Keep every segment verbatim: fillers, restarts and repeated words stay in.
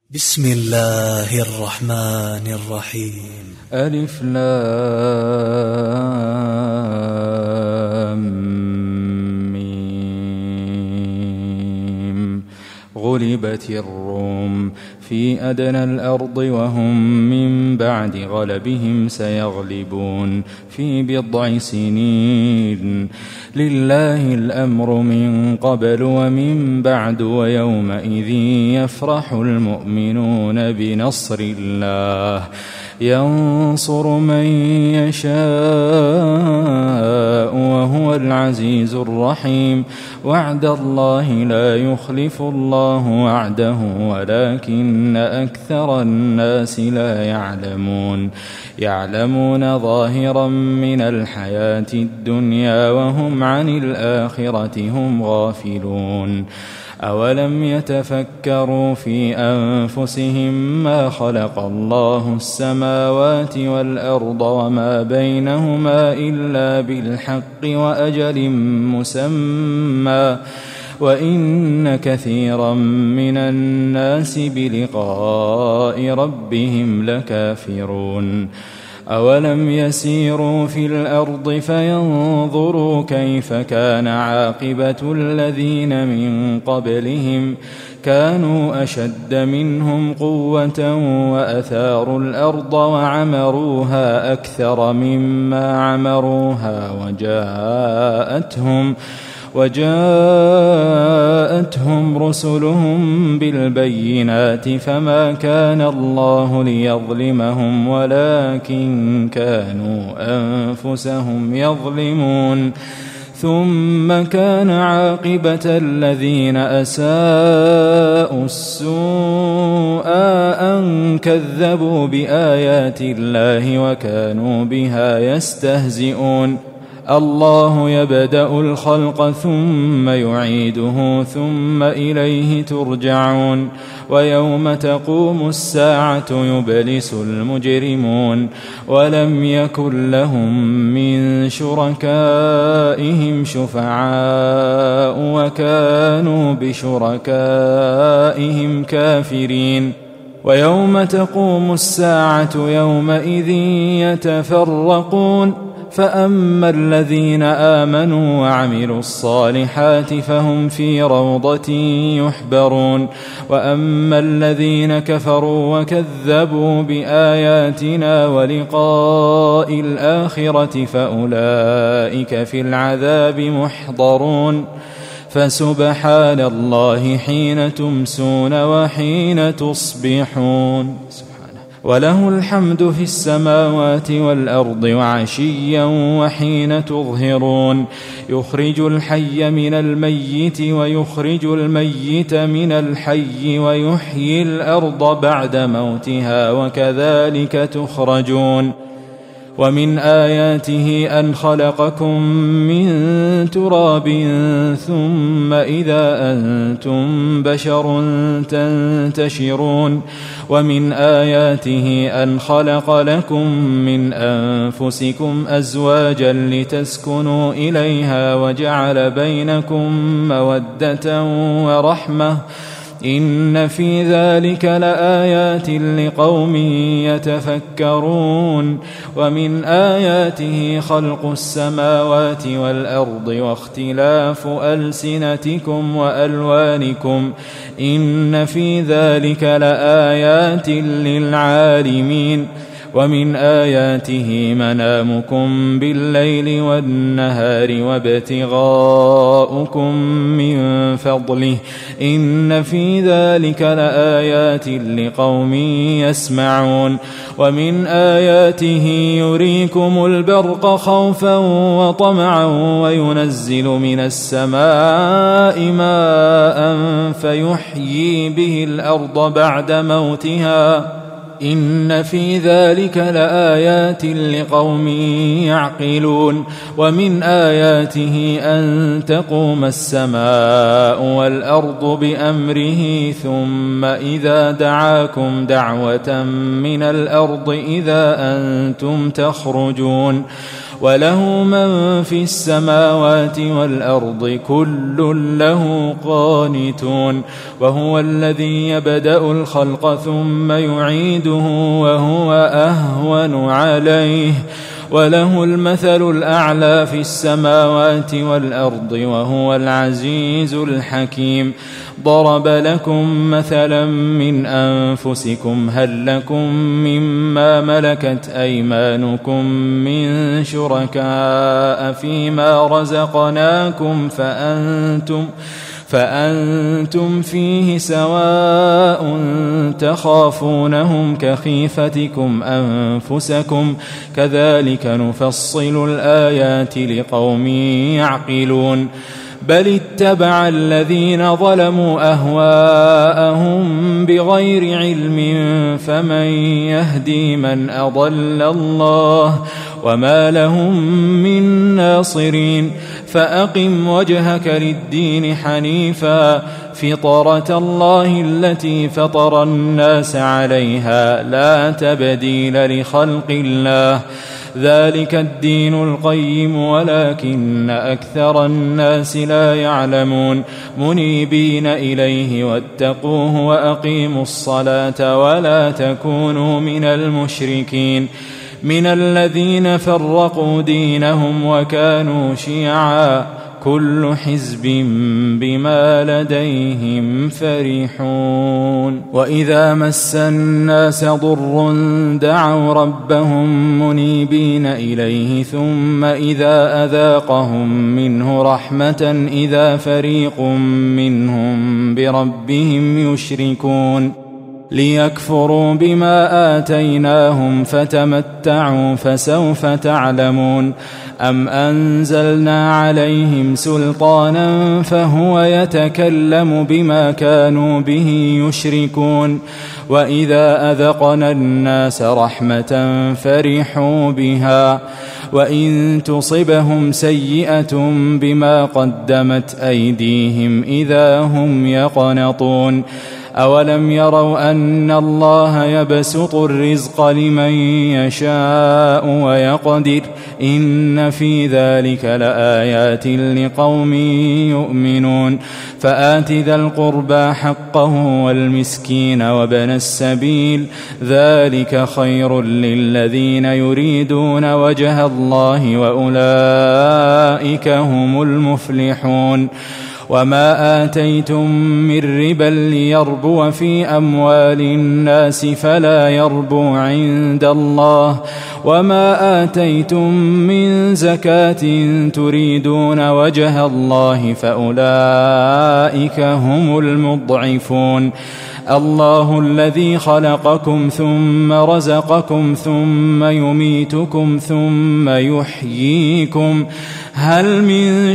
بسم الله الرحمن الرحيم. ألف لام ميم. غلبت الروم في أدنى الأرض وهم من بعد غلبهم سيغلبون في بضع سنين. لله الأمر من قبل ومن بعد ويومئذ يفرح المؤمنون بنصر الله ينصر من يشاء وهو العزيز الرحيم. وعد الله لا يخلف الله وعده ولكن أكثر الناس لا يعلمون. يعلمون ظاهرا من الحياة الدنيا وهم عن الآخرة هم غافلون. أولم يتفكروا في أنفسهم ما خلق الله السماوات والأرض وما بينهما إلا بالحق وأجل مسمى وإن كثيرا من الناس بلقاء ربهم لكافرون. أولم يسيروا في الأرض فينظروا كيف كان عاقبة الذين من قبلهم كانوا أشد منهم قوة وأثاروا الأرض وعمروها أكثر مما عمروها وجاءتهم وجاءتهم رسلهم بالبينات فما كان الله ليظلمهم ولكن كانوا أنفسهم يظلمون. ثم كان عاقبة الذين أساءوا السوء أن كذبوا بآيات الله وكانوا بها يستهزئون. الله يبدأ الخلق ثم يعيده ثم إليه ترجعون. ويوم تقوم الساعة يبلس المجرمون ولم يكن لهم من شركائهم شفعاء وكانوا بشركائهم كافرين. ويوم تقوم الساعة يومئذ يتفرقون فأما الذين آمنوا وعملوا الصالحات فهم في روضة يحبرون وأما الذين كفروا وكذبوا بآياتنا ولقاء الآخرة فأولئك في العذاب محضرون. فسبحان الله حين تمسون وحين تصبحون. وله الحمد في السماوات والأرض وعشيا وحين تظهرون. يخرج الحي من الميت ويخرج الميت من الحي ويحيي الأرض بعد موتها وكذلك تخرجون. ومن آياته أن خلقكم من تراب ثم إذا أنتم بشر تنتشرون. ومن آياته أن خلق لكم من أنفسكم أزواجا لتسكنوا إليها وجعل بينكم مودة ورحمة إن في ذلك لآيات لقوم يتفكرون. ومن آياته خلق السماوات والأرض واختلاف ألسنتكم وألوانكم إن في ذلك لآيات للعالمين. ومن آياته منامكم بالليل والنهار وابتغاؤكم من فضله إن في ذلك لآيات لقوم يسمعون. ومن آياته يريكم البرق خوفا وطمعا وينزل من السماء ماء فيحيي به الأرض بعد موتها إن في ذلك لآيات لقوم يعقلون. ومن آياته أن تقوم السماء والأرض بأمره ثم إذا دعاكم دعوة من الأرض إذا أنتم تخرجون. وله من في السماوات والأرض كل له قانتون وهو الذي يبدأ الخلق ثم يعيده وهو أهون عليه وله المثل الأعلى في السماوات والأرض وهو العزيز الحكيم ضرب لكم مثلا من أنفسكم هل لكم مما ملكت أيمانكم من شركاء فيما رزقناكم فأنتم فأنتم فيه سواء تخافونهم كخيفتكم أنفسكم كذلك نفصل الآيات لقوم يعقلون بل اتبع الذين ظلموا أهواءهم بغير علم فمن يهدي من أضل الله وما لهم من ناصرين فأقم وجهك للدين حنيفا فطرة الله التي فطر الناس عليها لا تبديل لخلق الله ذلك الدين القيم ولكن أكثر الناس لا يعلمون منيبين إليه واتقوه وأقيموا الصلاة ولا تكونوا من المشركين من الذين فرقوا دينهم وكانوا شيعا كل حزب بما لديهم فرحون وإذا مس الناس ضر دعوا ربهم منيبين إليه ثم إذا أذاقهم منه رحمة إذا فريق منهم بربهم يشركون ليكفروا بما آتيناهم فتمتعوا فسوف تعلمون أم أنزلنا عليهم سلطانا فهو يتكلم بما كانوا به يشركون وإذا أذقنا الناس رحمة فرحوا بها وإن تصبهم سيئة بما قدمت أيديهم إذا هم يقنطون أولم يروا أن الله يبسط الرزق لمن يشاء ويقدر إن في ذلك لآيات لقوم يؤمنون فآت ذا القربى حقه والمسكين وابن السبيل ذلك خير للذين يريدون وجه الله وأولئك هم المفلحون وما آتيتم من ربا ليربو في أموال الناس فلا يربو عند الله وما آتيتم من زكاة تريدون وجه الله فأولئك هم المضعفون الله الذي خلقكم ثم رزقكم ثم يميتكم ثم يحييكم هل من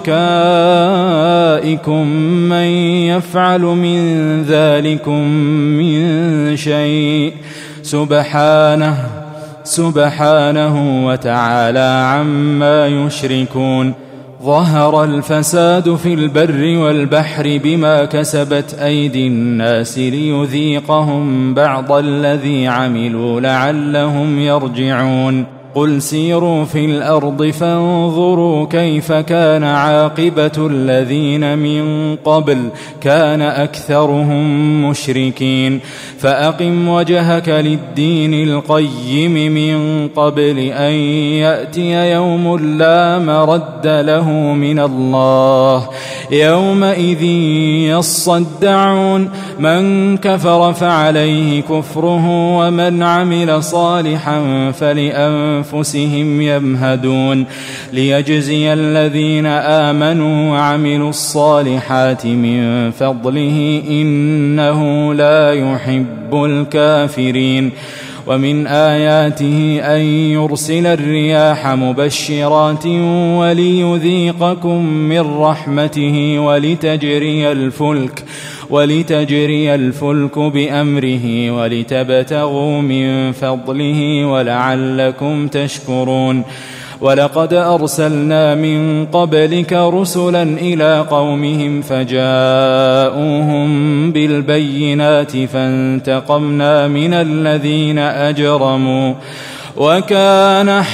شركائكم من يفعل من ذلكم من شيء سبحانه سبحانه وتعالى عما يشركون ظهر الفساد في البر والبحر بما كسبت أيدي الناس ليذيقهم بعض الذي عملوا لعلهم يرجعون قل سيروا في الأرض فانظروا كيف كان عاقبة الذين من قبل كان أكثرهم مشركين فأقم وجهك للدين القيم من قبل أن يأتي يوم لا مرد له من الله يومئذ يصدعون من كفر فعليه كفره ومن عمل صالحا فلأنفسهم أنفسهم يمهدون ليجزي الذين آمنوا وعملوا الصالحات من فضله إنه لا يحب الكافرين ومن آياته أن يرسل الرياح مبشرات وليذيقكم من رحمته ولتجري الفلك ولتجري الفلك بأمره ولتبتغوا من فضله ولعلكم تشكرون ولقد أرسلنا من قبلك رسلا إلى قومهم فجاءوهم بالبينات فانتقمنا من الذين أجرموا وكان حقا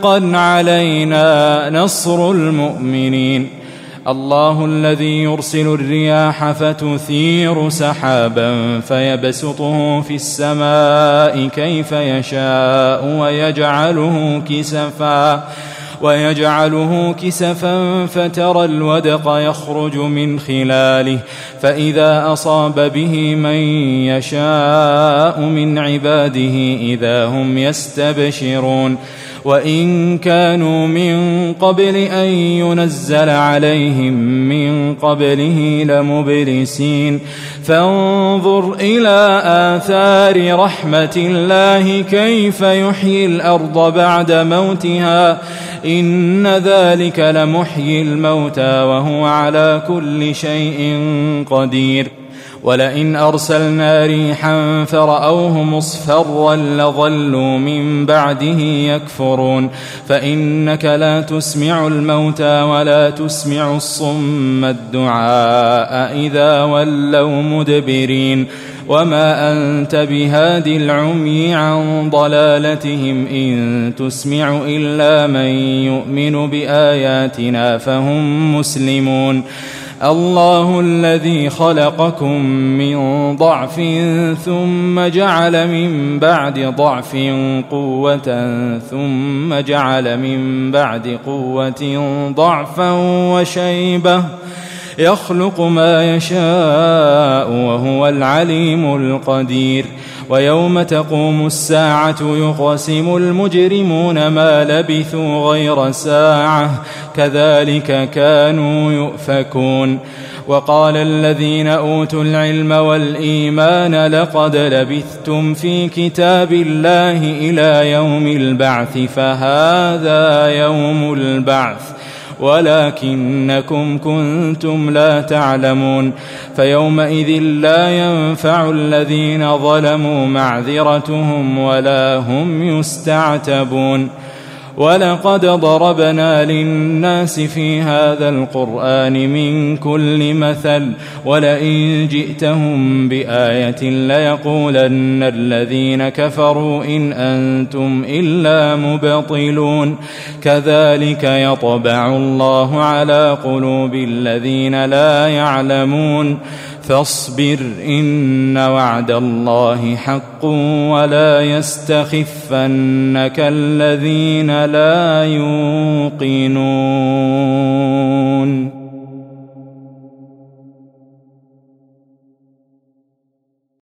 حقا علينا نصر المؤمنين. الله الذي يرسل الرياح فتثير سحابا فيبسطه في السماء كيف يشاء ويجعله كسفا ويجعله كسفا فترى الودق يخرج من خلاله فإذا أصاب به من يشاء من عباده إذا هم يستبشرون. وإن كانوا من قبل أن ينزل عليهم من قبله لمبلسين. فانظر إلى آثار رحمة الله كيف يحيي الأرض بعد موتها إن ذلك لمحيي الموتى وهو على كل شيء قدير. ولئن أرسلنا ريحا فرأوه مصفرا لظلوا من بعده يكفرون. فإنك لا تسمع الموتى ولا تسمع الصم الدعاء إذا ولوا مدبرين. وما أنت بهاد العمي عن ضلالتهم إن تسمع إلا من يؤمن بآياتنا فهم مسلمون. الله الذي خلقكم من ضعف ثم جعل من بعد ضعف قوة ثم جعل من بعد قوة ضعفا وشيبة يخلق ما يشاء وهو العليم القدير. ويوم تقوم الساعة يقسم المجرمون ما لبثوا غير ساعة كذلك كانوا يؤفكون. وقال الذين أوتوا العلم والإيمان لقد لبثتم في كتاب الله إلى يوم البعث فهذا يوم البعث ولكنكم كنتم لا تعلمون. فيومئذ لا ينفع الذين ظلموا معذرتهم ولا هم يستعتبون. ولقد ضربنا للناس في هذا القرآن من كل مثل ولئن جئتهم بآية ليقولن الذين كفروا إن أنتم إلا مبطلون. كذلك يطبع الله على قلوب الذين لا يعلمون. فاصبر إن وعد الله حق ولا يستخفنك الذين لا يوقنون.